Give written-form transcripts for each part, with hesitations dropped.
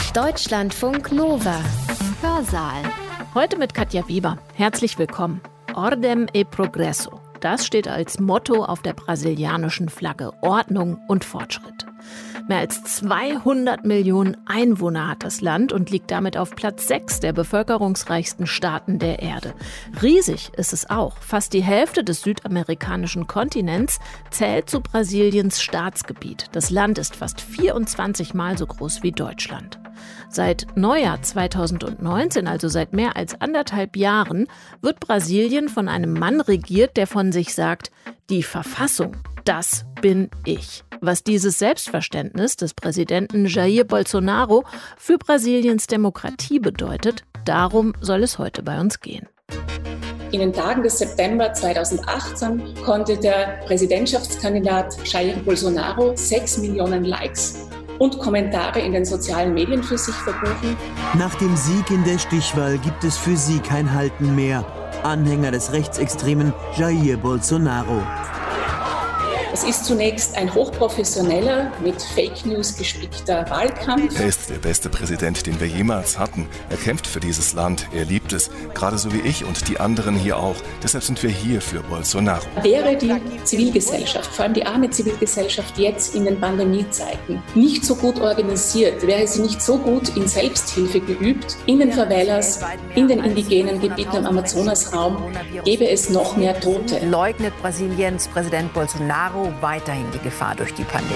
Deutschlandfunk Nova. Hörsaal. Heute mit Katja Weber. Herzlich willkommen. Ordem e Progresso. Das steht als Motto auf der brasilianischen Flagge. Ordnung und Fortschritt. Mehr als 200 Millionen Einwohner hat das Land und liegt damit auf Platz 6 der bevölkerungsreichsten Staaten der Erde. Riesig ist es auch. Fast die Hälfte des südamerikanischen Kontinents zählt zu Brasiliens Staatsgebiet. Das Land ist fast 24 Mal so groß wie Deutschland. Seit Neujahr 2019, also seit mehr als 1,5 Jahren, wird Brasilien von einem Mann regiert, der von sich sagt, die Verfassung, das bin ich. Was dieses Selbstverständnis des Präsidenten Jair Bolsonaro für Brasiliens Demokratie bedeutet, darum soll es heute bei uns gehen. In den Tagen des September 2018 konnte der Präsidentschaftskandidat Jair Bolsonaro 6 Millionen Likes und Kommentare in den sozialen Medien für sich verbuchen. Nach dem Sieg in der Stichwahl gibt es für sie kein Halten mehr. Anhänger des rechtsextremen Jair Bolsonaro. Es ist zunächst ein hochprofessioneller, mit Fake News gespickter Wahlkampf. Er ist der beste Präsident, den wir jemals hatten. Er kämpft für dieses Land, er liebt es, gerade so wie ich und die anderen hier auch. Deshalb sind wir hier für Bolsonaro. Wäre die Zivilgesellschaft, vor allem die arme Zivilgesellschaft jetzt in den Pandemiezeiten, nicht so gut organisiert, wäre sie nicht so gut in Selbsthilfe geübt, in den Favelas, in den indigenen Gebieten am Amazonasraum, gäbe es noch mehr Tote. Leugnet Brasiliens Präsident Bolsonaro weiterhin die Gefahr durch die Pandemie.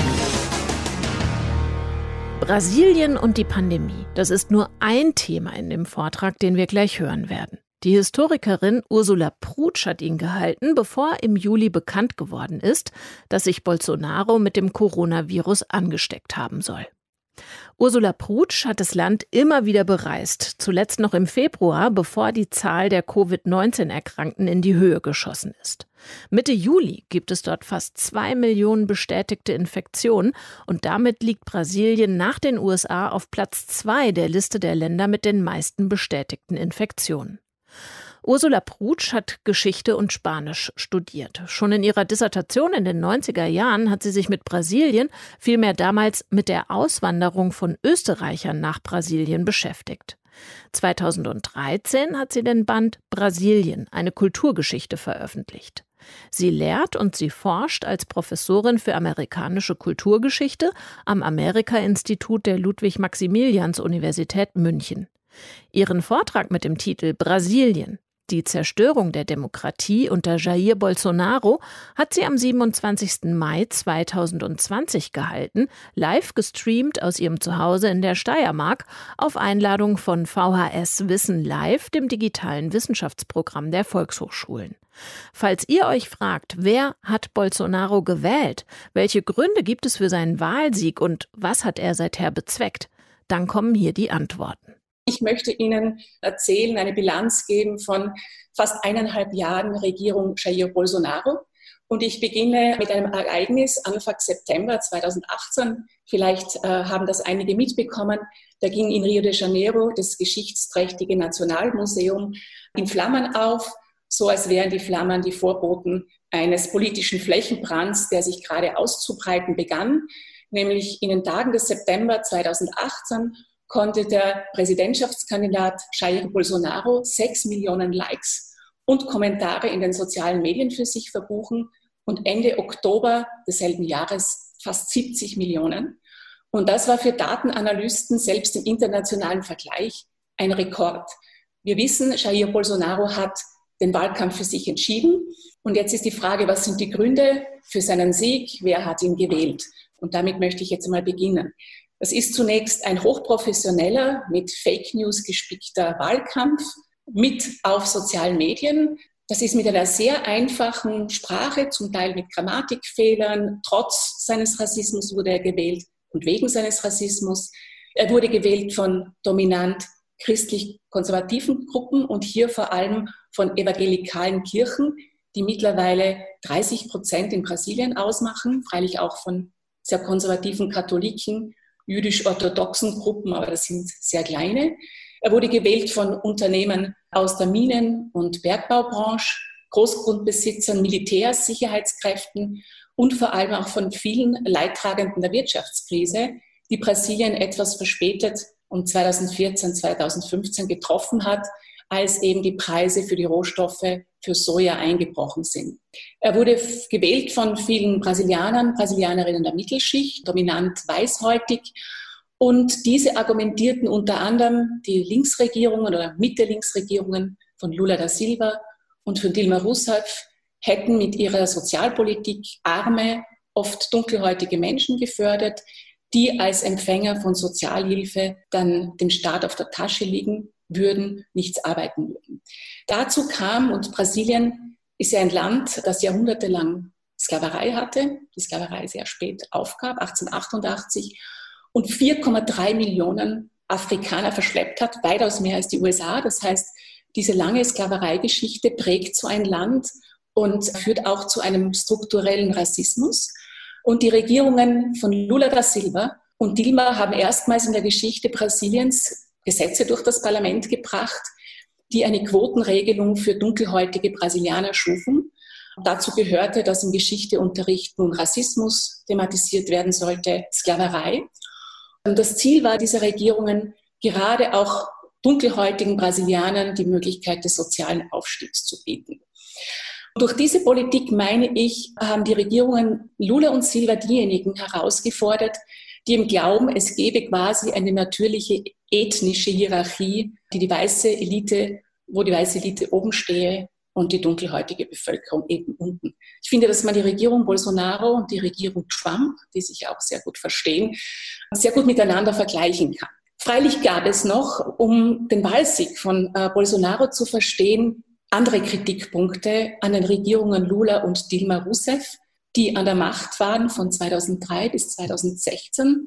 Brasilien und die Pandemie, das ist nur ein Thema in dem Vortrag, den wir gleich hören werden. Die Historikerin Ursula Prutsch hat ihn gehalten, bevor im Juli bekannt geworden ist, dass sich Bolsonaro mit dem Coronavirus angesteckt haben soll. Ursula Prutsch hat das Land immer wieder bereist, zuletzt noch im Februar, bevor die Zahl der Covid-19-Erkrankten in die Höhe geschossen ist. Mitte Juli gibt es dort fast 2 Millionen bestätigte Infektionen und damit liegt Brasilien nach den USA auf Platz 2 der Liste der Länder mit den meisten bestätigten Infektionen. Ursula Prutsch hat Geschichte und Spanisch studiert. Schon in ihrer Dissertation in den 90er Jahren hat sie sich mit Brasilien, vielmehr damals mit der Auswanderung von Österreichern nach Brasilien beschäftigt. 2013 hat sie den Band Brasilien, eine Kulturgeschichte veröffentlicht. Sie lehrt und sie forscht als Professorin für amerikanische Kulturgeschichte am Amerika-Institut der Ludwig-Maximilians-Universität München. Ihren Vortrag mit dem Titel Brasilien, die Zerstörung der Demokratie unter Jair Bolsonaro, hat sie am 27. Mai 2020 gehalten, live gestreamt aus ihrem Zuhause in der Steiermark auf Einladung von VHS Wissen Live, dem digitalen Wissenschaftsprogramm der Volkshochschulen. Falls ihr euch fragt, wer hat Bolsonaro gewählt, welche Gründe gibt es für seinen Wahlsieg und was hat er seither bezweckt, dann kommen hier die Antworten. Ich möchte Ihnen erzählen, eine Bilanz geben von fast 1,5 Jahren Regierung Jair Bolsonaro. Und ich beginne mit einem Ereignis Anfang September 2018. Vielleicht haben das einige mitbekommen. Da ging in Rio de Janeiro das geschichtsträchtige Nationalmuseum in Flammen auf, so als wären die Flammen die Vorboten eines politischen Flächenbrands, der sich gerade auszubreiten begann. Nämlich in den Tagen des September 2018 konnte der Präsidentschaftskandidat Jair Bolsonaro 6 Millionen Likes und Kommentare in den sozialen Medien für sich verbuchen und Ende Oktober desselben Jahres fast 70 Millionen. Und das war für Datenanalysten selbst im internationalen Vergleich ein Rekord. Wir wissen, Jair Bolsonaro hat den Wahlkampf für sich entschieden. Und jetzt ist die Frage, was sind die Gründe für seinen Sieg? Wer hat ihn gewählt? Und damit möchte ich jetzt einmal beginnen. Es ist zunächst ein hochprofessioneller, mit Fake News gespickter Wahlkampf, mit auf sozialen Medien. Das ist mit einer sehr einfachen Sprache, zum Teil mit Grammatikfehlern. Trotz seines Rassismus wurde er gewählt und wegen seines Rassismus. Er wurde gewählt von dominant christlich-konservativen Gruppen und hier vor allem von evangelikalen Kirchen, die mittlerweile 30% in Brasilien ausmachen, freilich auch von sehr konservativen Katholiken, jüdisch-orthodoxen Gruppen, aber das sind sehr kleine. Er wurde gewählt von Unternehmen aus der Minen- und Bergbaubranche, Großgrundbesitzern, Militärs, Sicherheitskräften und vor allem auch von vielen Leidtragenden der Wirtschaftskrise, die Brasilien etwas verspätet und 2014, 2015 getroffen hat, als eben die Preise für die Rohstoffe für Soja eingebrochen sind. Er wurde gewählt von vielen Brasilianerinnen der Mittelschicht, dominant weißhäutig. Und diese argumentierten unter anderem die Linksregierungen oder Mitte-Linksregierungen von Lula da Silva und von Dilma Rousseff hätten mit ihrer Sozialpolitik arme, oft dunkelhäutige Menschen gefördert, die als Empfänger von Sozialhilfe dann dem Staat auf der Tasche liegen würden, nichts arbeiten würden. Dazu kam, und Brasilien ist ja ein Land, das jahrhundertelang Sklaverei hatte, die Sklaverei sehr spät aufgab, 1888, und 4,3 Millionen Afrikaner verschleppt hat, weitaus mehr als die USA. Das heißt, diese lange Sklavereigeschichte prägt so ein Land und führt auch zu einem strukturellen Rassismus. Und die Regierungen von Lula da Silva und Dilma haben erstmals in der Geschichte Brasiliens Gesetze durch das Parlament gebracht, die eine Quotenregelung für dunkelhäutige Brasilianer schufen. Dazu gehörte, dass im Geschichteunterricht nun Rassismus thematisiert werden sollte, Sklaverei. Und das Ziel war dieser Regierungen, gerade auch dunkelhäutigen Brasilianern die Möglichkeit des sozialen Aufstiegs zu bieten. Durch diese Politik, meine ich, haben die Regierungen Lula und Silva diejenigen herausgefordert, die im Glauben, es gebe quasi eine natürliche ethnische Hierarchie, wo die weiße Elite oben stehe und die dunkelhäutige Bevölkerung eben unten. Ich finde, dass man die Regierung Bolsonaro und die Regierung Trump, die sich auch sehr gut verstehen, sehr gut miteinander vergleichen kann. Freilich gab es noch, um den Wahlsieg von Bolsonaro zu verstehen, andere Kritikpunkte an den Regierungen Lula und Dilma Rousseff, die an der Macht waren von 2003 bis 2016,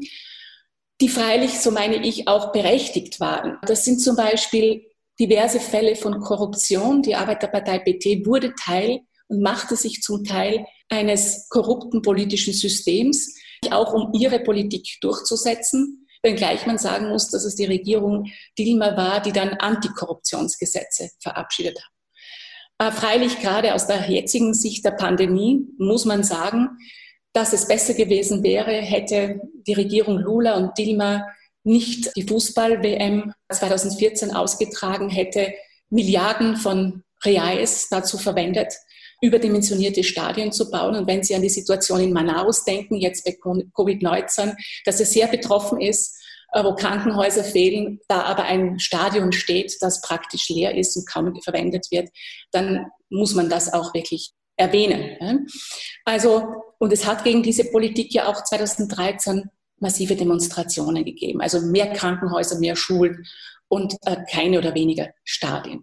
die freilich, so meine ich, auch berechtigt waren. Das sind zum Beispiel diverse Fälle von Korruption. Die Arbeiterpartei PT wurde Teil und machte sich zum Teil eines korrupten politischen Systems, auch um ihre Politik durchzusetzen, wenngleich man sagen muss, dass es die Regierung Dilma war, die dann Antikorruptionsgesetze verabschiedet hat. Freilich gerade aus der jetzigen Sicht der Pandemie muss man sagen, dass es besser gewesen wäre, hätte die Regierung Lula und Dilma nicht die Fußball-WM 2014 ausgetragen, hätte Milliarden von Reais dazu verwendet, überdimensionierte Stadien zu bauen. Und wenn Sie an die Situation in Manaus denken, jetzt bei Covid-19, dass es sehr betroffen ist, wo Krankenhäuser fehlen, da aber ein Stadion steht, das praktisch leer ist und kaum verwendet wird, dann muss man das auch wirklich erwähnen. Also, und es hat gegen diese Politik ja auch 2013 massive Demonstrationen gegeben. Also mehr Krankenhäuser, mehr Schulen und keine oder weniger Stadien.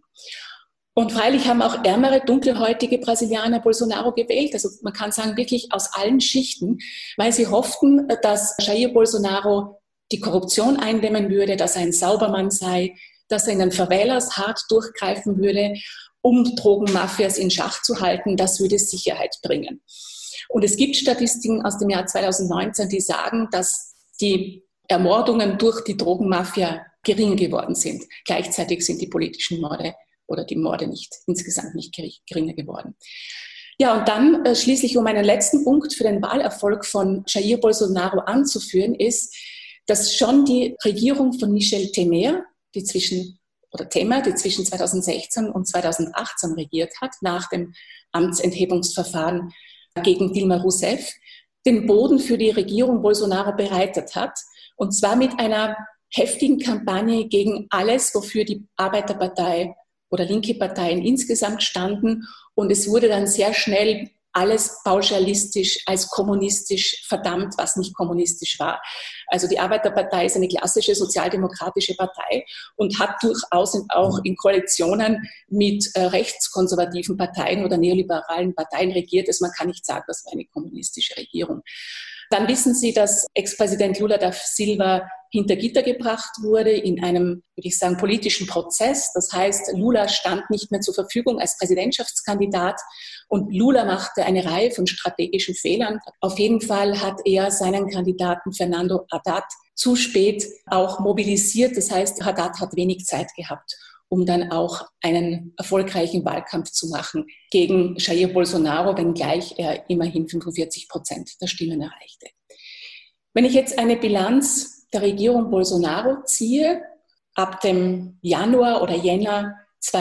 Und freilich haben auch ärmere, dunkelhäutige Brasilianer Bolsonaro gewählt. Also man kann sagen, wirklich aus allen Schichten, weil sie hofften, dass Jair Bolsonaro die Korruption eindämmen würde, dass er ein Saubermann sei, dass er in den Favelas hart durchgreifen würde, um Drogenmafias in Schach zu halten. Das würde Sicherheit bringen. Und es gibt Statistiken aus dem Jahr 2019, die sagen, dass die Ermordungen durch die Drogenmafia geringer geworden sind. Gleichzeitig sind die politischen Morde oder die Morde insgesamt nicht geringer geworden. Ja, und dann schließlich, um einen letzten Punkt für den Wahlerfolg von Jair Bolsonaro anzuführen, ist, dass schon die Regierung von Michel Temer, die zwischen 2016 und 2018 regiert hat, nach dem Amtsenthebungsverfahren gegen Dilma Rousseff, den Boden für die Regierung Bolsonaro bereitet hat. Und zwar mit einer heftigen Kampagne gegen alles, wofür die Arbeiterpartei oder linke Parteien insgesamt standen. Und es wurde dann sehr schnell alles pauschalistisch als kommunistisch verdammt, was nicht kommunistisch war. Also die Arbeiterpartei ist eine klassische sozialdemokratische Partei und hat durchaus auch in Koalitionen mit rechtskonservativen Parteien oder neoliberalen Parteien regiert. Also man kann nicht sagen, das war eine kommunistische Regierung. Dann wissen Sie, dass Ex-Präsident Lula da Silva hinter Gitter gebracht wurde in einem, würde ich sagen, politischen Prozess. Das heißt, Lula stand nicht mehr zur Verfügung als Präsidentschaftskandidat und Lula machte eine Reihe von strategischen Fehlern. Auf jeden Fall hat er seinen Kandidaten Fernando Haddad zu spät auch mobilisiert. Das heißt, Haddad hat wenig Zeit gehabt, um dann auch einen erfolgreichen Wahlkampf zu machen gegen Jair Bolsonaro, wenngleich er immerhin 45% der Stimmen erreichte. Wenn ich jetzt eine Bilanz der Regierung Bolsonaro ziehe, ab dem Januar oder Jänner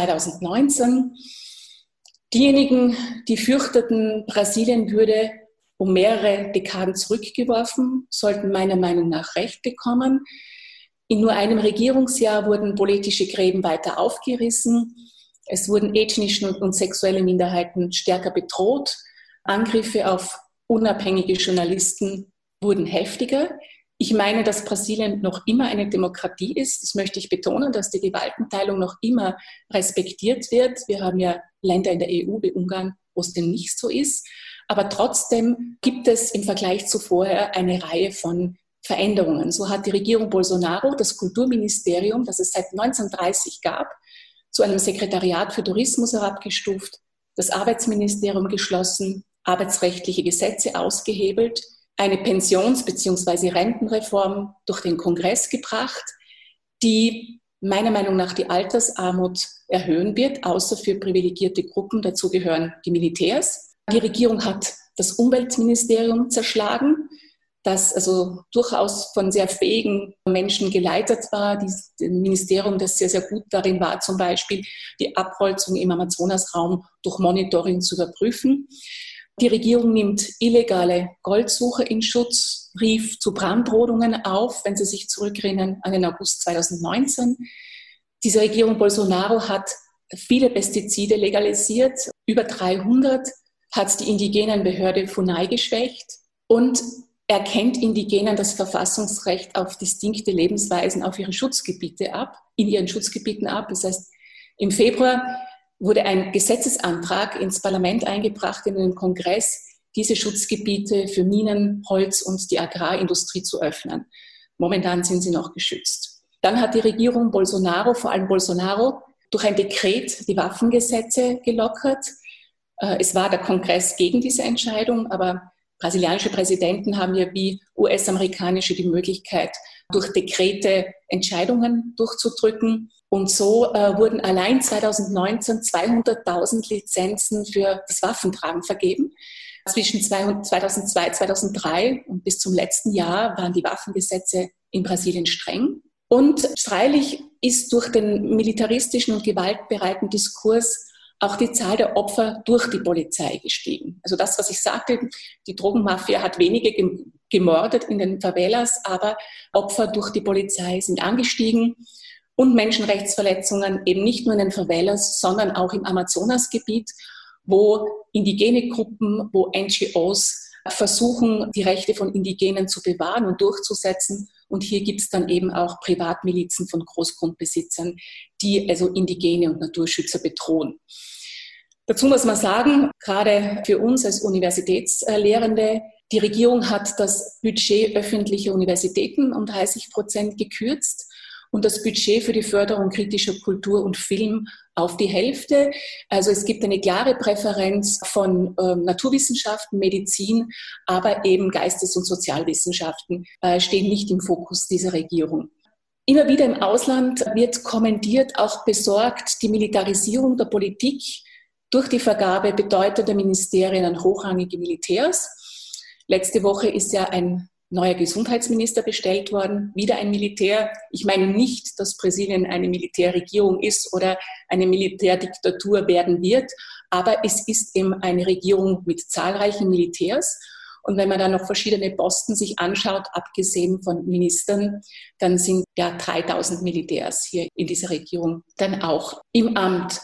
2019. Diejenigen, die fürchteten, Brasilien würde um mehrere Dekaden zurückgeworfen, sollten meiner Meinung nach Recht bekommen. In nur einem Regierungsjahr wurden politische Gräben weiter aufgerissen. Es wurden ethnische und sexuelle Minderheiten stärker bedroht. Angriffe auf unabhängige Journalisten wurden heftiger. Ich meine, dass Brasilien noch immer eine Demokratie ist. Das möchte ich betonen, dass die Gewaltenteilung noch immer respektiert wird. Wir haben ja Länder in der EU wie Ungarn, wo es denn nicht so ist. Aber trotzdem gibt es im Vergleich zu vorher eine Reihe von Veränderungen. So hat die Regierung Bolsonaro das Kulturministerium, das es seit 1930 gab, zu einem Sekretariat für Tourismus herabgestuft, das Arbeitsministerium geschlossen, arbeitsrechtliche Gesetze ausgehebelt, eine Pensions- bzw. Rentenreform durch den Kongress gebracht, die meiner Meinung nach die Altersarmut erhöhen wird, außer für privilegierte Gruppen. Dazu gehören die Militärs. Die Regierung hat das Umweltministerium zerschlagen, das also durchaus von sehr fähigen Menschen geleitet war. Ein Ministerium, das sehr, sehr gut darin war, zum Beispiel die Abholzung im Amazonasraum durch Monitoring zu überprüfen. Die Regierung nimmt illegale Goldsucher in Schutz, rief zu Brandrodungen auf, wenn Sie sich zurückerinnern an den August 2019. Diese Regierung Bolsonaro hat viele Pestizide legalisiert, über 300, hat die Indigenenbehörde FUNAI geschwächt und erkennt Indigenen das Verfassungsrecht auf distinkte Lebensweisen auf ihre Schutzgebiete ab, in ihren Schutzgebieten ab. Das heißt, im Februar wurde ein Gesetzesantrag ins Parlament eingebracht, in den Kongress, diese Schutzgebiete für Minen, Holz und die Agrarindustrie zu öffnen. Momentan sind sie noch geschützt. Dann hat die Regierung Bolsonaro, vor allem Bolsonaro, durch ein Dekret die Waffengesetze gelockert. Es war der Kongress gegen diese Entscheidung, aber brasilianische Präsidenten haben ja wie US-amerikanische die Möglichkeit, durch Dekrete Entscheidungen durchzudrücken. Und so wurden allein 2019 200.000 Lizenzen für das Waffentragen vergeben. Zwischen 2002, 2003 und bis zum letzten Jahr waren die Waffengesetze in Brasilien streng. Und freilich ist durch den militaristischen und gewaltbereiten Diskurs auch die Zahl der Opfer durch die Polizei gestiegen. Also das, was ich sagte, die Drogenmafia hat wenige gemordet in den Favelas, aber Opfer durch die Polizei sind angestiegen und Menschenrechtsverletzungen eben nicht nur in den Favelas, sondern auch im Amazonasgebiet, wo indigene Gruppen, wo NGOs versuchen, die Rechte von Indigenen zu bewahren und durchzusetzen. Und hier gibt es dann eben auch Privatmilizen von Großgrundbesitzern, die also Indigene und Naturschützer bedrohen. Dazu muss man sagen, gerade für uns als Universitätslehrende, die Regierung hat das Budget öffentlicher Universitäten um 30% gekürzt und das Budget für die Förderung kritischer Kultur und Film auf die Hälfte. Also es gibt eine klare Präferenz von Naturwissenschaften, Medizin, aber eben Geistes- und Sozialwissenschaften stehen nicht im Fokus dieser Regierung. Immer wieder im Ausland wird kommentiert, auch besorgt, die Militarisierung der Politik durch die Vergabe bedeutender Ministerien an hochrangige Militärs. Letzte Woche ist ja ein neuer Gesundheitsminister bestellt worden, wieder ein Militär. Ich meine nicht, dass Brasilien eine Militärregierung ist oder eine Militärdiktatur werden wird, aber es ist eben eine Regierung mit zahlreichen Militärs. Und wenn man dann noch verschiedene Posten sich anschaut, abgesehen von Ministern, dann sind ja 3000 Militärs hier in dieser Regierung dann auch im Amt.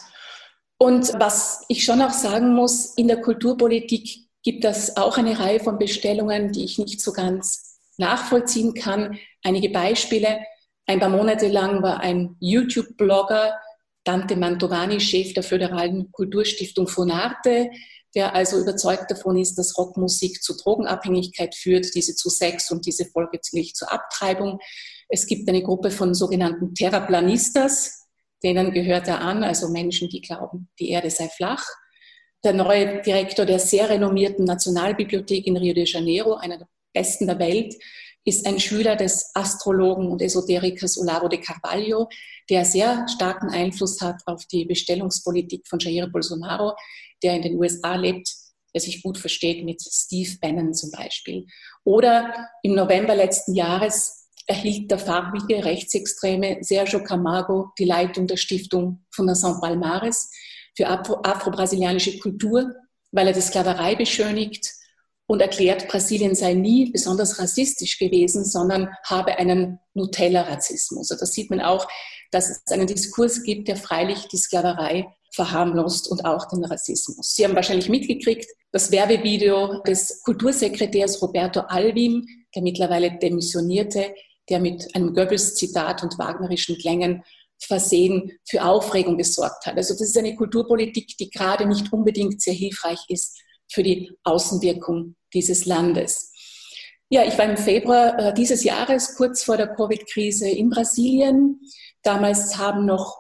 Und was ich schon auch sagen muss, in der Kulturpolitik gibt es auch eine Reihe von Bestellungen, die ich nicht so ganz nachvollziehen kann. Einige Beispiele. Ein paar Monate lang war ein YouTube-Blogger, Dante Mantovani, Chef der Föderalen Kulturstiftung Funarte, der also überzeugt davon ist, dass Rockmusik zu Drogenabhängigkeit führt, diese zu Sex und diese folglich zur Abtreibung. Es gibt eine Gruppe von sogenannten Terraplanistas, denen gehört er an, also Menschen, die glauben, die Erde sei flach. Der neue Direktor der sehr renommierten Nationalbibliothek in Rio de Janeiro, einer der besten der Welt, ist ein Schüler des Astrologen und Esoterikers Olavo de Carvalho, der sehr starken Einfluss hat auf die Bestellungspolitik von Jair Bolsonaro, der in den USA lebt, der sich gut versteht mit Steve Bannon zum Beispiel. Oder im November letzten Jahres erhielt der farbige Rechtsextreme Sergio Camargo die Leitung der Stiftung Fundação Palmares für afro-brasilianische Kultur, weil er die Sklaverei beschönigt und erklärt, Brasilien sei nie besonders rassistisch gewesen, sondern habe einen Nutella-Rassismus. Also das sieht man auch, dass es einen Diskurs gibt, der freilich die Sklaverei verharmlost und auch den Rassismus. Sie haben wahrscheinlich mitgekriegt, das Werbevideo des Kultursekretärs Roberto Alvim, der mittlerweile demissionierte, der mit einem Goebbels-Zitat und wagnerischen Klängen versehen für Aufregung gesorgt hat. Also das ist eine Kulturpolitik, die gerade nicht unbedingt sehr hilfreich ist für die Außenwirkung dieses Landes. Ja, ich war im Februar dieses Jahres, kurz vor der Covid-Krise in Brasilien. Damals haben noch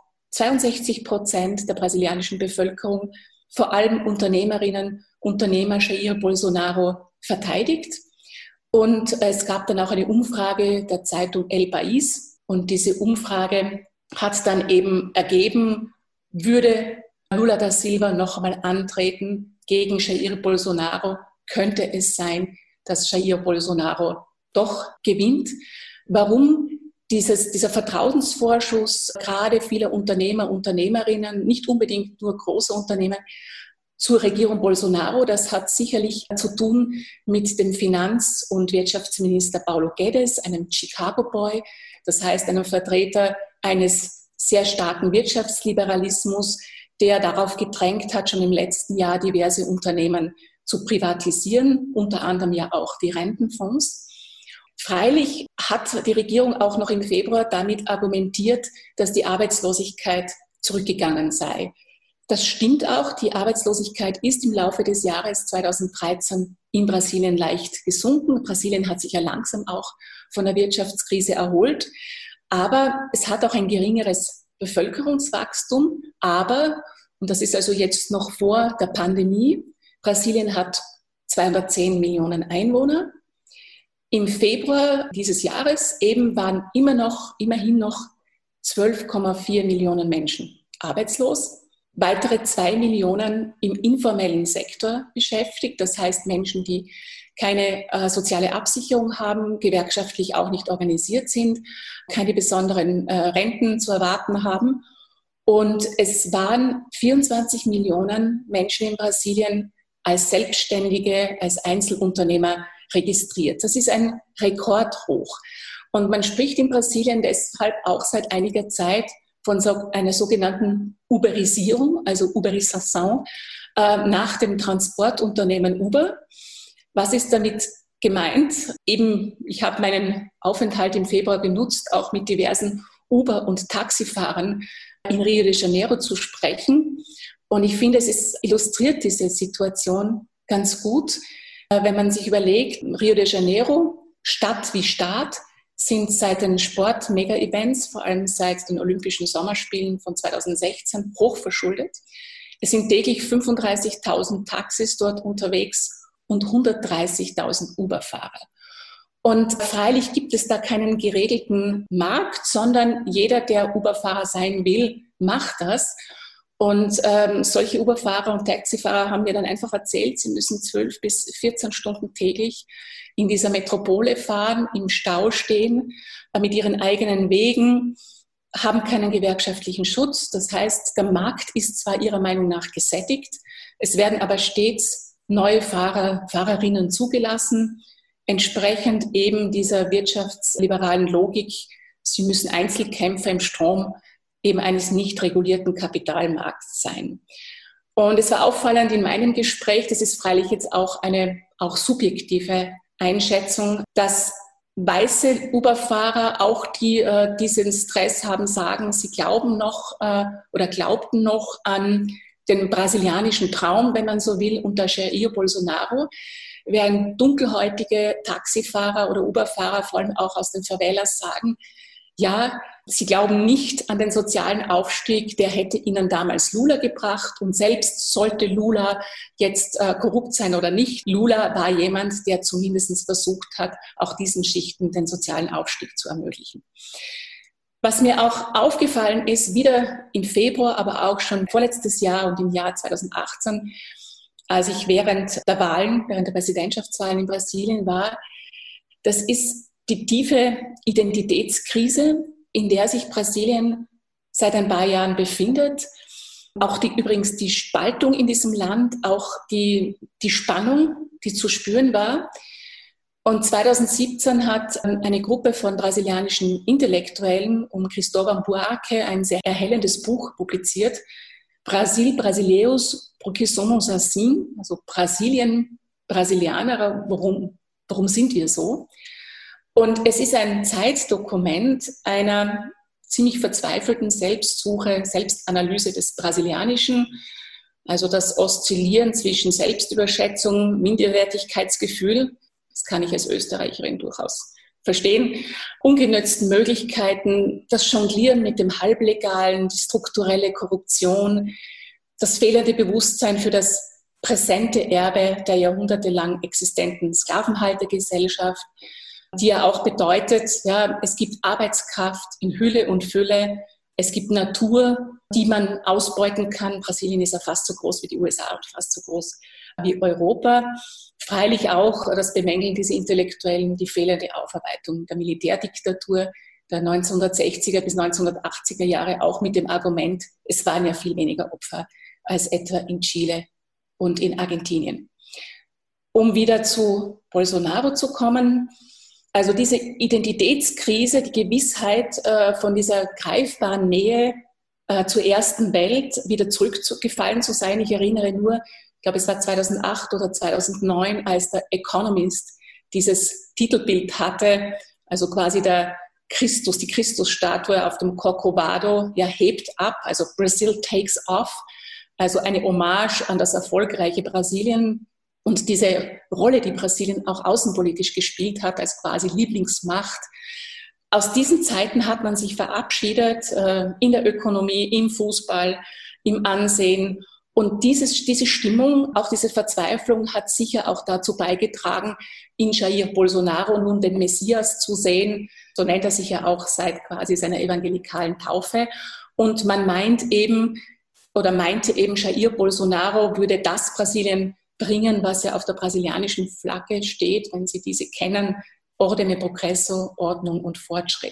62% der brasilianischen Bevölkerung, vor allem Unternehmerinnen, Unternehmer Jair Bolsonaro verteidigt. Und es gab dann auch eine Umfrage der Zeitung El País. Und diese Umfrage hat dann eben ergeben, würde Lula da Silva noch einmal antreten gegen Jair Bolsonaro, könnte es sein, dass Jair Bolsonaro doch gewinnt. Warum dieser Vertrauensvorschuss gerade vieler Unternehmer, Unternehmerinnen, nicht unbedingt nur große Unternehmen, zur Regierung Bolsonaro, das hat sicherlich zu tun mit dem Finanz- und Wirtschaftsminister Paulo Guedes, einem Chicago-Boy, das heißt einem Vertreter eines sehr starken Wirtschaftsliberalismus, der darauf gedrängt hat, schon im letzten Jahr diverse Unternehmen zu privatisieren, unter anderem ja auch die Rentenfonds. Freilich hat die Regierung auch noch im Februar damit argumentiert, dass die Arbeitslosigkeit zurückgegangen sei. Das stimmt auch. Die Arbeitslosigkeit ist im Laufe des Jahres 2013 in Brasilien leicht gesunken. Brasilien hat sich ja langsam auch von der Wirtschaftskrise erholt. Aber es hat auch ein geringeres Bevölkerungswachstum. Aber, und das ist also jetzt noch vor der Pandemie, Brasilien hat 210 Millionen Einwohner. Im Februar dieses Jahres eben waren immerhin noch 12,4 Millionen Menschen arbeitslos. Weitere 2 Millionen im informellen Sektor beschäftigt, das heißt Menschen, die keine soziale Absicherung haben, gewerkschaftlich auch nicht organisiert sind, keine besonderen Renten zu erwarten haben. Und es waren 24 Millionen Menschen in Brasilien als Selbstständige, als Einzelunternehmer registriert. Das ist ein Rekordhoch. Und man spricht in Brasilien deshalb auch seit einiger Zeit von einer sogenannten Uberisierung, also Uberização, nach dem Transportunternehmen Uber. Was ist damit gemeint? Eben, ich habe meinen Aufenthalt im Februar genutzt, auch mit diversen Uber- und Taxifahrern in Rio de Janeiro zu sprechen. Und ich finde, illustriert diese Situation ganz gut, wenn man sich überlegt, Rio de Janeiro, Stadt wie Staat, sind seit den Sport-Mega-Events, vor allem seit den Olympischen Sommerspielen von 2016, hochverschuldet. Es sind täglich 35.000 Taxis dort unterwegs und 130.000 Uber-Fahrer. Und freilich gibt es da keinen geregelten Markt, sondern jeder, der Uber-Fahrer sein will, macht das. Und solche Uber-Fahrer und Taxifahrer haben mir dann einfach erzählt, sie müssen 12 bis 14 Stunden täglich in dieser Metropole fahren, im Stau stehen, mit ihren eigenen Wegen, haben keinen gewerkschaftlichen Schutz. Das heißt, der Markt ist zwar ihrer Meinung nach gesättigt, es werden aber stets neue Fahrer, Fahrerinnen zugelassen, entsprechend eben dieser wirtschaftsliberalen Logik, sie müssen Einzelkämpfer im Strom eben eines nicht regulierten Kapitalmarkts sein. Und es war auffallend in meinem Gespräch, das ist freilich jetzt auch eine subjektive Einschätzung, dass weiße Uber-Fahrer, auch die diesen Stress haben, sagen, sie glauben noch oder glaubten noch an den brasilianischen Traum, wenn man so will, unter Jair Bolsonaro, während dunkelhäutige Taxifahrer oder Uber-Fahrer, vor allem auch aus den Favelas, sagen, ja, sie glauben nicht an den sozialen Aufstieg, der hätte ihnen damals Lula gebracht. Und selbst sollte Lula jetzt korrupt sein oder nicht, Lula war jemand, der zumindest versucht hat, auch diesen Schichten den sozialen Aufstieg zu ermöglichen. Was mir auch aufgefallen ist, wieder im Februar, aber auch schon vorletztes Jahr und im Jahr 2018, als ich während der Präsidentschaftswahlen in Brasilien war, das ist die tiefe Identitätskrise, in der sich Brasilien seit ein paar Jahren befindet. Auch übrigens die Spaltung in diesem Land, auch die Spannung, die zu spüren war. Und 2017 hat eine Gruppe von brasilianischen Intellektuellen um Cristóvão Buarque ein sehr erhellendes Buch publiziert. Brasil, Brasileiros, por que somos assim? Also Brasilien, Brasilianer, warum sind wir so? Und es ist ein Zeitdokument einer ziemlich verzweifelten Selbstsuche, Selbstanalyse des Brasilianischen, also das Oszillieren zwischen Selbstüberschätzung, Minderwertigkeitsgefühl, das kann ich als Österreicherin durchaus verstehen, ungenützten Möglichkeiten, das Jonglieren mit dem Halblegalen, die strukturelle Korruption, das fehlende Bewusstsein für das präsente Erbe der jahrhundertelang existenten Sklavenhaltergesellschaft, die ja auch bedeutet, ja, es gibt Arbeitskraft in Hülle und Fülle, es gibt Natur, die man ausbeuten kann. Brasilien ist ja fast so groß wie die USA und fast so groß wie Europa. Freilich auch, das bemängeln diese Intellektuellen, die fehlende Aufarbeitung der Militärdiktatur der 1960er bis 1980er Jahre, auch mit dem Argument, es waren ja viel weniger Opfer als etwa in Chile und in Argentinien. Um wieder zu Bolsonaro zu kommen, also diese Identitätskrise, die Gewissheit von dieser greifbaren Nähe zur ersten Welt wieder zurückgefallen zu sein. Ich erinnere nur, ich glaube, es war 2008 oder 2009, als der Economist dieses Titelbild hatte, also quasi die Christusstatue auf dem Corcovado, ja, hebt ab, also Brazil takes off, also eine Hommage an das erfolgreiche Brasilien. Und diese Rolle, die Brasilien auch außenpolitisch gespielt hat, als quasi Lieblingsmacht, aus diesen Zeiten hat man sich verabschiedet, in der Ökonomie, im Fußball, im Ansehen. Und diese Stimmung, auch diese Verzweiflung hat sicher auch dazu beigetragen, in Jair Bolsonaro nun den Messias zu sehen. So nennt er sich ja auch seit quasi seiner evangelikalen Taufe. Und man meinte eben, Jair Bolsonaro würde das Brasilien bringen, was ja auf der brasilianischen Flagge steht, wenn Sie diese kennen, Ordem e Progresso, Ordnung und Fortschritt.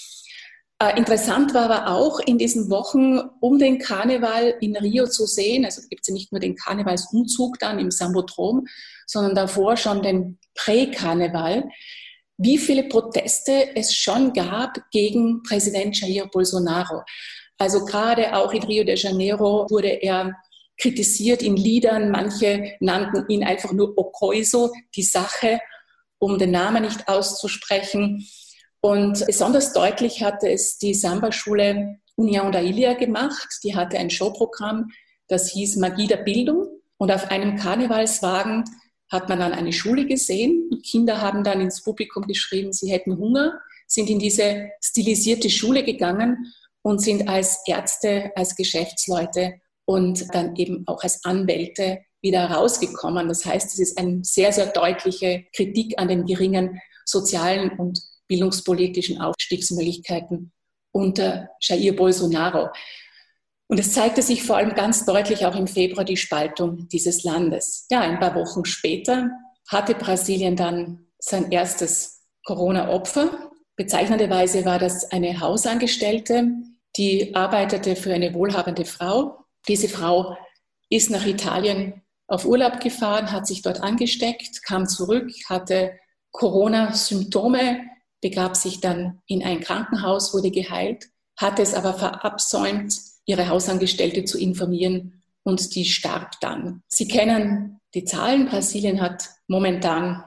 Interessant war aber auch in diesen Wochen um den Karneval in Rio zu sehen, also gibt es ja nicht nur den Karnevalsumzug dann im Sambodrom, sondern davor schon den Prä-Karneval, wie viele Proteste es schon gab gegen Präsident Jair Bolsonaro. Also gerade auch in Rio de Janeiro wurde er kritisiert in Liedern. Manche nannten ihn einfach nur Ocoiso, die Sache, um den Namen nicht auszusprechen. Und besonders deutlich hatte es die Samba-Schule União da Ilha gemacht. Die hatte ein Showprogramm, das hieß Magie der Bildung. Und auf einem Karnevalswagen hat man dann eine Schule gesehen. Die Kinder haben dann ins Publikum geschrieben, sie hätten Hunger, sind in diese stilisierte Schule gegangen und sind als Ärzte, als Geschäftsleute und dann eben auch als Anwälte wieder rausgekommen. Das heißt, es ist eine sehr, sehr deutliche Kritik an den geringen sozialen und bildungspolitischen Aufstiegsmöglichkeiten unter Jair Bolsonaro. Und es zeigte sich vor allem ganz deutlich auch im Februar die Spaltung dieses Landes. Ja, ein paar Wochen später hatte Brasilien dann sein erstes Corona-Opfer. Bezeichnenderweise war das eine Hausangestellte, die arbeitete für eine wohlhabende Frau. Diese Frau ist nach Italien auf Urlaub gefahren, hat sich dort angesteckt, kam zurück, hatte Corona-Symptome, begab sich dann in ein Krankenhaus, wurde geheilt, hatte es aber verabsäumt, ihre Hausangestellte zu informieren und die starb dann. Sie kennen die Zahlen. Brasilien hat momentan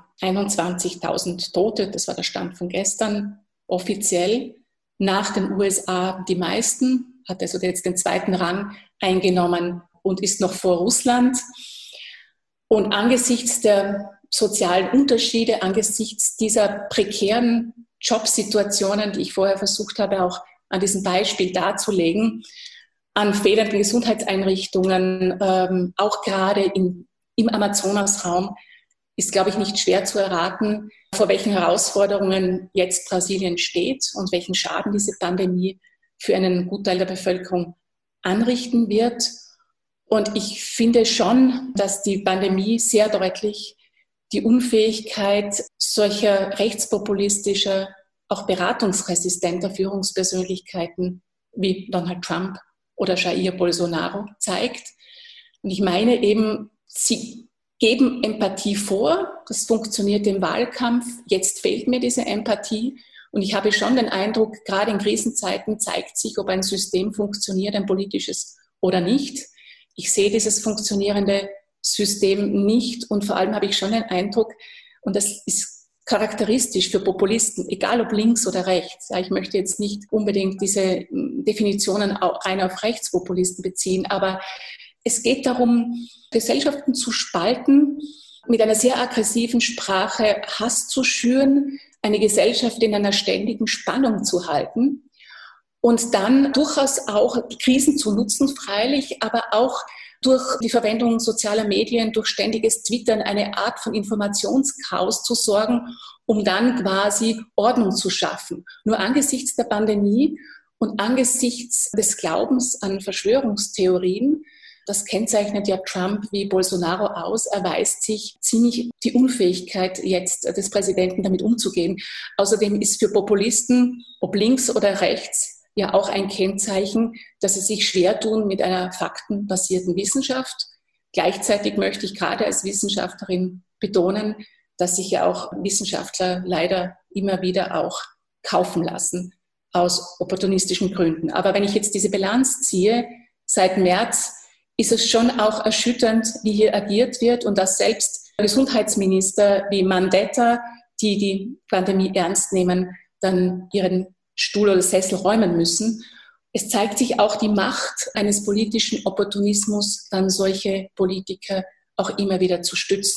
21.000 Tote, das war der Stand von gestern, offiziell. Nach den USA die meisten, hat also jetzt den zweiten Rang eingenommen und ist noch vor Russland. Und angesichts der sozialen Unterschiede, angesichts dieser prekären Jobsituationen, die ich vorher versucht habe, auch an diesem Beispiel darzulegen, an fehlenden Gesundheitseinrichtungen, auch gerade im Amazonasraum, ist, glaube ich, nicht schwer zu erraten, vor welchen Herausforderungen jetzt Brasilien steht und welchen Schaden diese Pandemie für einen Gutteil der Bevölkerung anrichten wird. Und ich finde schon, dass die Pandemie sehr deutlich die Unfähigkeit solcher rechtspopulistischer, auch beratungsresistenter Führungspersönlichkeiten wie Donald Trump oder Jair Bolsonaro zeigt. Und ich meine eben, sie geben Empathie vor, das funktioniert im Wahlkampf, jetzt fehlt mir diese Empathie. Und ich habe schon den Eindruck, gerade in Krisenzeiten zeigt sich, ob ein System funktioniert, ein politisches oder nicht. Ich sehe dieses funktionierende System nicht und vor allem habe ich schon den Eindruck, und das ist charakteristisch für Populisten, egal ob links oder rechts. Ja, ich möchte jetzt nicht unbedingt diese Definitionen auch rein auf Rechtspopulisten beziehen, aber es geht darum, Gesellschaften zu spalten, mit einer sehr aggressiven Sprache Hass zu schüren, eine Gesellschaft in einer ständigen Spannung zu halten und dann durchaus auch Krisen zu nutzen, freilich, aber auch durch die Verwendung sozialer Medien, durch ständiges Twittern eine Art von Informationschaos zu sorgen, um dann quasi Ordnung zu schaffen. Nur angesichts der Pandemie und angesichts des Glaubens an Verschwörungstheorien, das kennzeichnet ja Trump wie Bolsonaro aus, erweist sich ziemlich die Unfähigkeit jetzt des Präsidenten damit umzugehen. Außerdem ist für Populisten, ob links oder rechts, ja auch ein Kennzeichen, dass sie sich schwer tun mit einer faktenbasierten Wissenschaft. Gleichzeitig möchte ich gerade als Wissenschaftlerin betonen, dass sich ja auch Wissenschaftler leider immer wieder auch kaufen lassen aus opportunistischen Gründen. Aber wenn ich jetzt diese Bilanz ziehe, seit März ist es schon auch erschütternd, wie hier agiert wird und dass selbst Gesundheitsminister wie Mandetta, die die Pandemie ernst nehmen, dann ihren Stuhl oder Sessel räumen müssen. Es zeigt sich auch die Macht eines politischen Opportunismus, dann solche Politiker auch immer wieder zu stützen.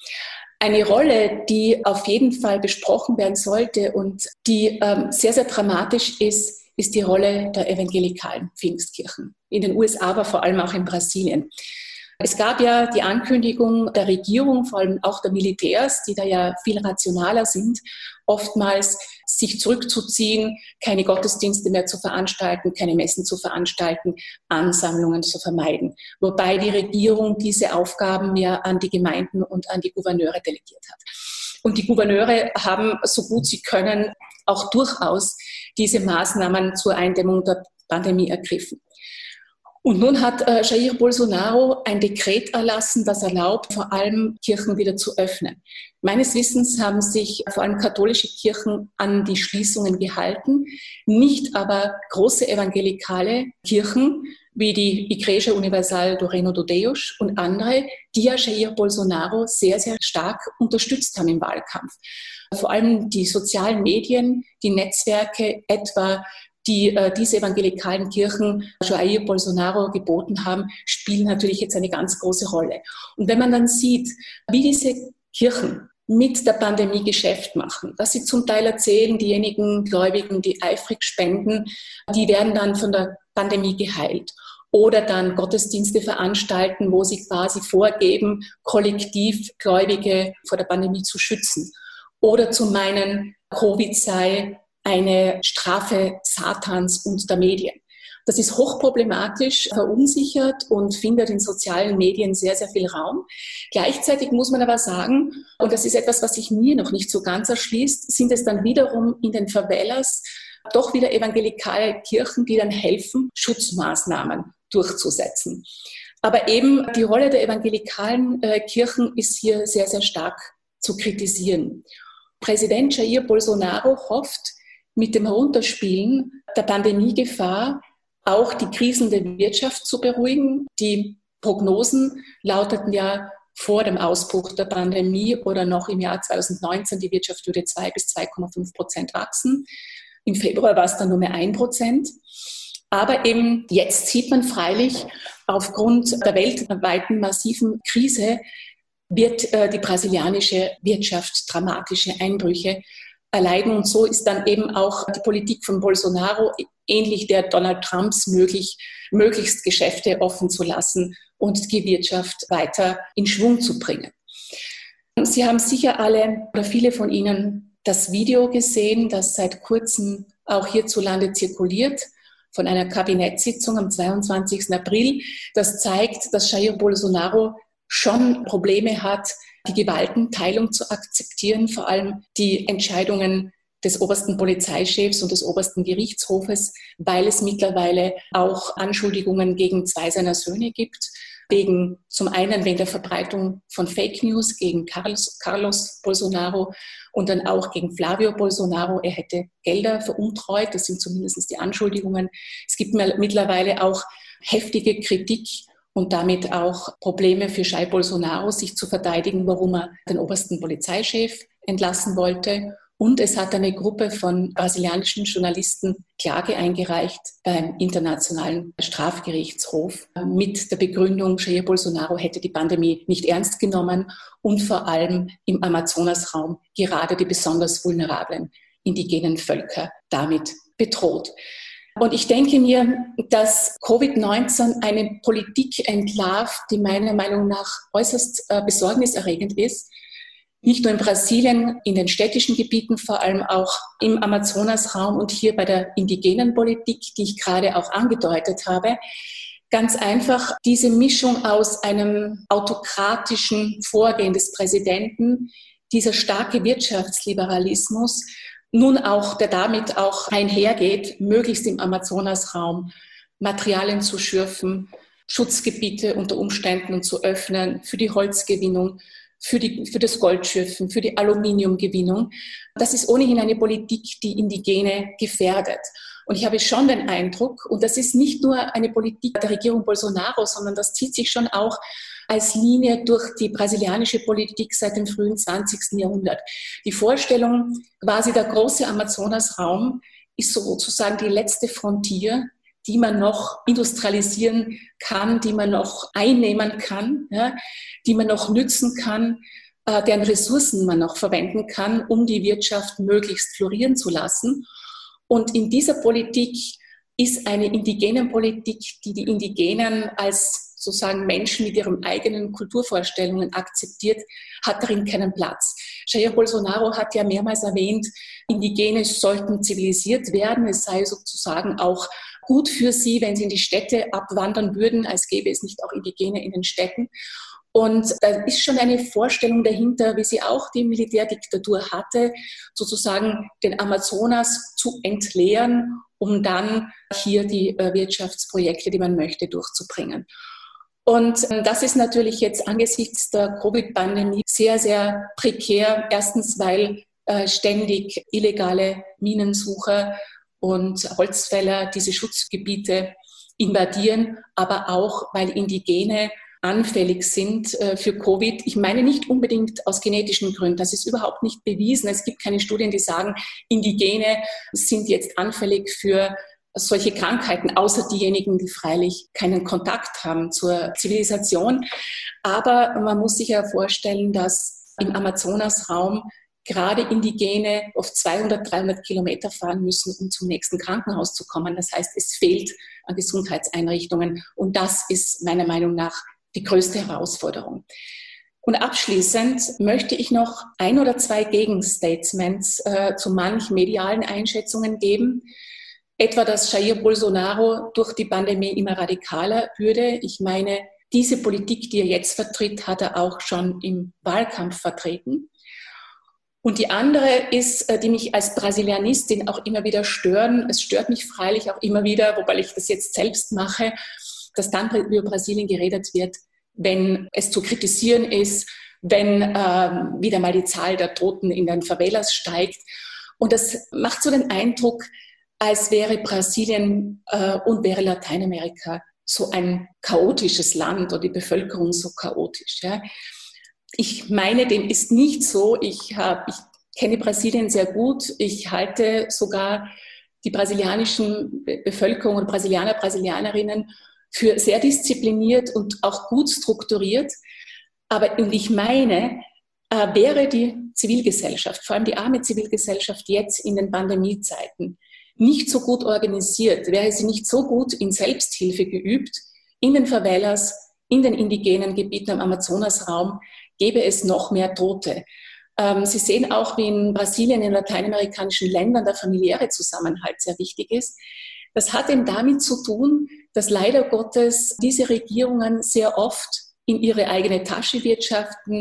Eine Rolle, die auf jeden Fall besprochen werden sollte und die sehr, sehr dramatisch ist, ist die Rolle der evangelikalen Pfingstkirchen. In den USA, aber vor allem auch in Brasilien. Es gab ja die Ankündigung der Regierung, vor allem auch der Militärs, die da ja viel rationaler sind, oftmals sich zurückzuziehen, keine Gottesdienste mehr zu veranstalten, keine Messen zu veranstalten, Ansammlungen zu vermeiden. Wobei die Regierung diese Aufgaben ja an die Gemeinden und an die Gouverneure delegiert hat. Und die Gouverneure haben, so gut sie können, auch durchaus diese Maßnahmen zur Eindämmung der Pandemie ergriffen. Und nun hat Jair Bolsonaro ein Dekret erlassen, das erlaubt, vor allem Kirchen wieder zu öffnen. Meines Wissens haben sich vor allem katholische Kirchen an die Schließungen gehalten, nicht aber große evangelikale Kirchen wie die Igreja Universal do Reino de Deus und andere, die ja Jair Bolsonaro sehr, sehr stark unterstützt haben im Wahlkampf. Vor allem die sozialen Medien, die Netzwerke etwa, die diese evangelikalen Kirchen Jair Bolsonaro geboten haben, spielen natürlich jetzt eine ganz große Rolle. Und wenn man dann sieht, wie diese Kirchen mit der Pandemie Geschäft machen, dass sie zum Teil erzählen, diejenigen Gläubigen, die eifrig spenden, die werden dann von der Pandemie geheilt. Oder dann Gottesdienste veranstalten, wo sie quasi vorgeben, kollektiv Gläubige vor der Pandemie zu schützen. Oder zu meinen, Covid sei eine Strafe Satans und der Medien. Das ist hochproblematisch, verunsichert und findet in sozialen Medien sehr, sehr viel Raum. Gleichzeitig muss man aber sagen, und das ist etwas, was sich mir noch nicht so ganz erschließt, sind es dann wiederum in den Favelas doch wieder evangelikale Kirchen, die dann helfen, Schutzmaßnahmen durchzusetzen. Aber eben die Rolle der evangelikalen Kirchen ist hier sehr, sehr stark zu kritisieren. Präsident Jair Bolsonaro hofft, mit dem Herunterspielen der Pandemiegefahr auch die kriselnde Wirtschaft zu beruhigen. Die Prognosen lauteten ja vor dem Ausbruch der Pandemie oder noch im Jahr 2019, die Wirtschaft würde 2 bis 2,5% wachsen. Im Februar war es dann nur mehr 1%. Aber eben jetzt sieht man freilich, aufgrund der weltweiten massiven Krise wird die brasilianische Wirtschaft dramatische Einbrüche erleiden. Und so ist dann eben auch die Politik von Bolsonaro, ähnlich der Donald Trumps, möglichst Geschäfte offen zu lassen und die Wirtschaft weiter in Schwung zu bringen. Sie haben sicher alle oder viele von Ihnen das Video gesehen, das seit kurzem auch hierzulande zirkuliert, von einer Kabinettssitzung am 22. April. Das zeigt, dass Jair Bolsonaro schon Probleme hat, die Gewaltenteilung zu akzeptieren, vor allem die Entscheidungen des obersten Polizeichefs und des obersten Gerichtshofes, weil es mittlerweile auch Anschuldigungen gegen 2 seiner Söhne gibt, zum einen wegen der Verbreitung von Fake News gegen Carlos Bolsonaro und dann auch gegen Flavio Bolsonaro. Er hätte Gelder veruntreut, das sind zumindest die Anschuldigungen. Es gibt mittlerweile auch heftige Kritik und damit auch Probleme für Jair Bolsonaro, sich zu verteidigen, warum er den obersten Polizeichef entlassen wollte. Und es hat eine Gruppe von brasilianischen Journalisten Klage eingereicht beim Internationalen Strafgerichtshof mit der Begründung, Jair Bolsonaro hätte die Pandemie nicht ernst genommen und vor allem im Amazonasraum gerade die besonders vulnerablen indigenen Völker damit bedroht. Und ich denke mir, dass Covid-19 eine Politik entlarvt, die meiner Meinung nach äußerst besorgniserregend ist. Nicht nur in Brasilien, in den städtischen Gebieten, vor allem auch im Amazonasraum und hier bei der indigenen Politik, die ich gerade auch angedeutet habe. Ganz einfach diese Mischung aus einem autokratischen Vorgehen des Präsidenten, dieser starke Wirtschaftsliberalismus, nun auch, der damit auch einhergeht, möglichst im Amazonasraum Materialien zu schürfen, Schutzgebiete unter Umständen zu öffnen für die Holzgewinnung, für das Goldschürfen, für die Aluminiumgewinnung. Das ist ohnehin eine Politik, die Indigene gefährdet. Und ich habe schon den Eindruck, und das ist nicht nur eine Politik der Regierung Bolsonaro, sondern das zieht sich schon auch als Linie durch die brasilianische Politik seit dem frühen 20. Jahrhundert. Die Vorstellung, quasi der große Amazonasraum ist sozusagen die letzte Frontier, die man noch industrialisieren kann, die man noch einnehmen kann, ja, die man noch nützen kann, deren Ressourcen man noch verwenden kann, um die Wirtschaft möglichst florieren zu lassen. Und in dieser Politik ist eine Indigenenpolitik, die die Indigenen als sozusagen Menschen mit ihren eigenen Kulturvorstellungen akzeptiert, hat darin keinen Platz. Jair Bolsonaro hat ja mehrmals erwähnt, Indigene sollten zivilisiert werden. Es sei sozusagen auch gut für sie, wenn sie in die Städte abwandern würden, als gäbe es nicht auch Indigene in den Städten. Und da ist schon eine Vorstellung dahinter, wie sie auch die Militärdiktatur hatte, sozusagen den Amazonas zu entleeren, um dann hier die Wirtschaftsprojekte, die man möchte, durchzubringen. Und das ist natürlich jetzt angesichts der Covid-Pandemie sehr, sehr prekär. Erstens, weil ständig illegale Minensucher und Holzfäller diese Schutzgebiete invadieren, aber auch, weil Indigene anfällig sind für Covid. Ich meine nicht unbedingt aus genetischen Gründen. Das ist überhaupt nicht bewiesen. Es gibt keine Studien, die sagen, Indigene sind jetzt anfällig für solche Krankheiten, außer diejenigen, die freilich keinen Kontakt haben zur Zivilisation. Aber man muss sich ja vorstellen, dass im Amazonasraum gerade Indigene oft 200, 300 Kilometer fahren müssen, um zum nächsten Krankenhaus zu kommen. Das heißt, es fehlt an Gesundheitseinrichtungen. Und das ist meiner Meinung nach die größte Herausforderung. Und abschließend möchte ich noch 1 oder 2 Gegenstatements zu manch medialen Einschätzungen geben. Etwa, dass Jair Bolsonaro durch die Pandemie immer radikaler würde. Ich meine, diese Politik, die er jetzt vertritt, hat er auch schon im Wahlkampf vertreten. Und die andere ist, die mich als Brasilianistin auch immer wieder stören. Es stört mich freilich auch immer wieder, wobei ich das jetzt selbst mache, dass dann über Brasilien geredet wird, wenn es zu kritisieren ist, wenn wieder mal die Zahl der Toten in den Favelas steigt. Und das macht so den Eindruck, als wäre Brasilien und wäre Lateinamerika so ein chaotisches Land oder die Bevölkerung so chaotisch. Ja. Ich meine, dem ist nicht so. Ich kenne Brasilien sehr gut. Ich halte sogar die brasilianischen Bevölkerung und Brasilianer, Brasilianerinnen für sehr diszipliniert und auch gut strukturiert. Und ich meine, wäre die Zivilgesellschaft, vor allem die arme Zivilgesellschaft jetzt in den Pandemiezeiten, nicht so gut organisiert, wäre sie nicht so gut in Selbsthilfe geübt, in den Favelas, in den indigenen Gebieten am Amazonasraum, gäbe es noch mehr Tote. Sie sehen auch, wie in Brasilien, in lateinamerikanischen Ländern der familiäre Zusammenhalt sehr wichtig ist. Das hat eben damit zu tun, dass leider Gottes diese Regierungen sehr oft in ihre eigene Tasche wirtschaften,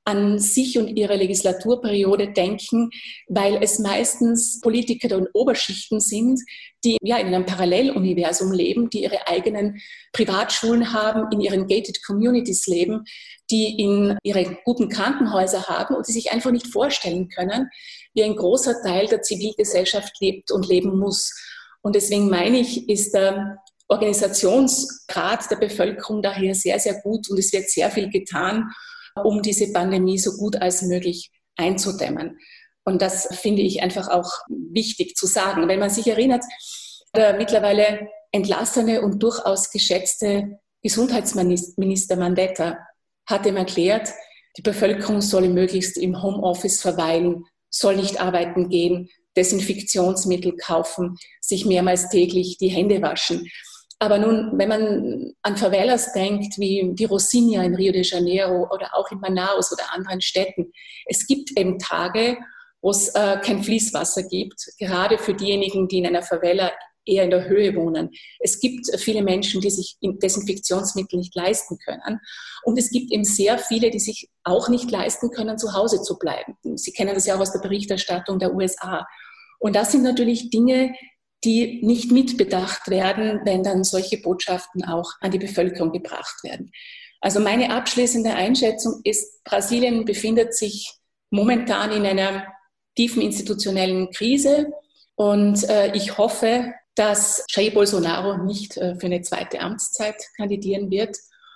an sich und ihre Legislaturperiode denken, weil es meistens Politiker und Oberschichten sind, die in einem Paralleluniversum leben, die ihre eigenen Privatschulen haben, in ihren gated communities leben, die in ihre guten Krankenhäuser haben und die sich einfach nicht vorstellen können, wie ein großer Teil der Zivilgesellschaft lebt und leben muss. Und deswegen meine ich, ist der Organisationsgrad der Bevölkerung daher sehr, sehr gut und es wird sehr viel getan, um diese Pandemie so gut als möglich einzudämmen. Und das finde ich einfach auch wichtig zu sagen. Wenn man sich erinnert, der mittlerweile entlassene und durchaus geschätzte Gesundheitsminister Mandetta hat ihm erklärt, die Bevölkerung solle möglichst im Homeoffice verweilen, soll nicht arbeiten gehen, Desinfektionsmittel kaufen, sich mehrmals täglich die Hände waschen. Aber nun, wenn man an Favelas denkt, wie die Rocinha in Rio de Janeiro oder auch in Manaus oder anderen Städten, es gibt eben Tage, wo es kein Fließwasser gibt, gerade für diejenigen, die in einer Favela eher in der Höhe wohnen. Es gibt viele Menschen, die sich Desinfektionsmittel nicht leisten können. Und es gibt eben sehr viele, die sich auch nicht leisten können, zu Hause zu bleiben. Sie kennen das ja auch aus der Berichterstattung der USA. Und das sind natürlich Dinge, die nicht mitbedacht werden, wenn dann solche Botschaften auch an die Bevölkerung gebracht werden. Also meine abschließende Einschätzung ist, Brasilien befindet sich momentan in einer tiefen institutionellen Krise und ich hoffe, dass Jair Bolsonaro nicht für eine zweite Amtszeit kandidieren wird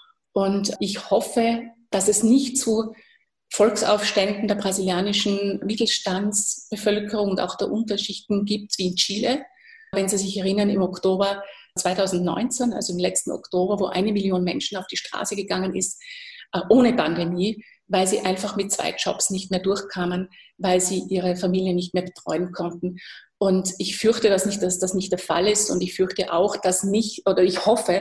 und ich hoffe, dass es nicht zu Volksaufständen der brasilianischen Mittelstandsbevölkerung und auch der Unterschichten gibt wie in Chile. Wenn Sie sich erinnern, im Oktober 2019, also im letzten Oktober, wo 1 Million Menschen auf die Straße gegangen ist, ohne Pandemie, weil sie einfach mit 2 Jobs nicht mehr durchkamen, weil sie ihre Familie nicht mehr betreuen konnten. Und ich fürchte, dass das nicht der Fall ist. Und ich fürchte auch, ich hoffe,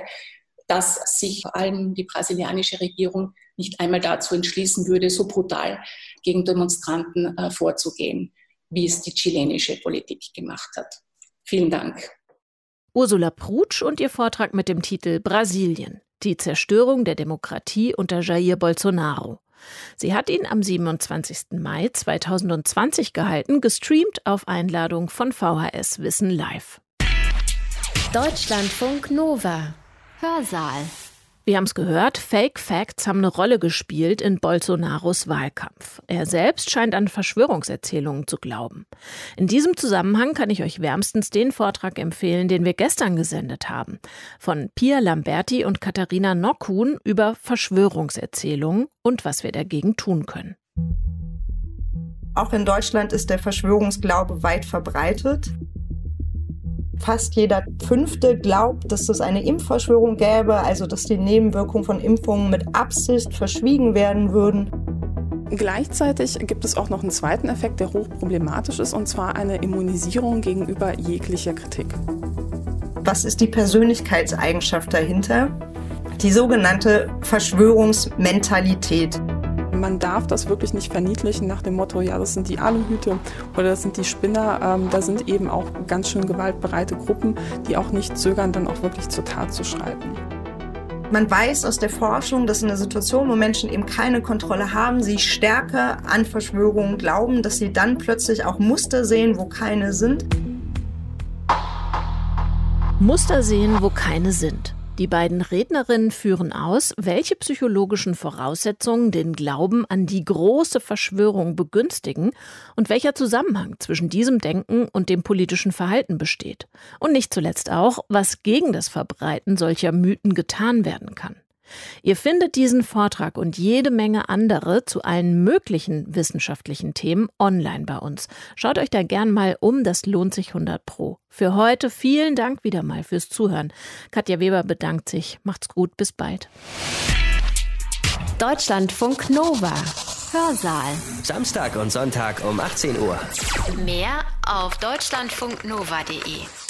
dass sich vor allem die brasilianische Regierung nicht einmal dazu entschließen würde, so brutal gegen Demonstranten vorzugehen, wie es die chilenische Politik gemacht hat. Vielen Dank. Ursula Prutsch und ihr Vortrag mit dem Titel Brasilien, die Zerstörung der Demokratie unter Jair Bolsonaro. Sie hat ihn am 27. Mai 2020 gehalten, gestreamt auf Einladung von VHS Wissen Live. Deutschlandfunk Nova. Hörsaal. Wir haben es gehört, Fake Facts haben eine Rolle gespielt in Bolsonaros Wahlkampf. Er selbst scheint an Verschwörungserzählungen zu glauben. In diesem Zusammenhang kann ich euch wärmstens den Vortrag empfehlen, den wir gestern gesendet haben. Von Pia Lamberti und Katharina Nockhuhn über Verschwörungserzählungen und was wir dagegen tun können. Auch in Deutschland ist der Verschwörungsglaube weit verbreitet. Fast jeder 5. glaubt, dass es eine Impfverschwörung gäbe, also dass die Nebenwirkungen von Impfungen mit Absicht verschwiegen werden würden. Gleichzeitig gibt es auch noch einen zweiten Effekt, der hochproblematisch ist, und zwar eine Immunisierung gegenüber jeglicher Kritik. Was ist die Persönlichkeitseigenschaft dahinter? Die sogenannte Verschwörungsmentalität. Man darf das wirklich nicht verniedlichen nach dem Motto, ja, das sind die Aluhüte oder das sind die Spinner. Da sind eben auch ganz schön gewaltbereite Gruppen, die auch nicht zögern, dann auch wirklich zur Tat zu schreiten. Man weiß aus der Forschung, dass in der Situation, wo Menschen eben keine Kontrolle haben, sie stärker an Verschwörungen glauben, dass sie dann plötzlich auch Muster sehen, wo keine sind. Muster sehen, wo keine sind. Die beiden Rednerinnen führen aus, welche psychologischen Voraussetzungen den Glauben an die große Verschwörung begünstigen und welcher Zusammenhang zwischen diesem Denken und dem politischen Verhalten besteht. Und nicht zuletzt auch, was gegen das Verbreiten solcher Mythen getan werden kann. Ihr findet diesen Vortrag und jede Menge andere zu allen möglichen wissenschaftlichen Themen online bei uns. Schaut euch da gern mal um, das lohnt sich 100%. Für heute vielen Dank wieder mal fürs Zuhören. Katja Weber bedankt sich. Macht's gut, bis bald. Deutschlandfunk Nova. Hörsaal. Samstag und Sonntag um 18 Uhr. Mehr auf deutschlandfunknova.de.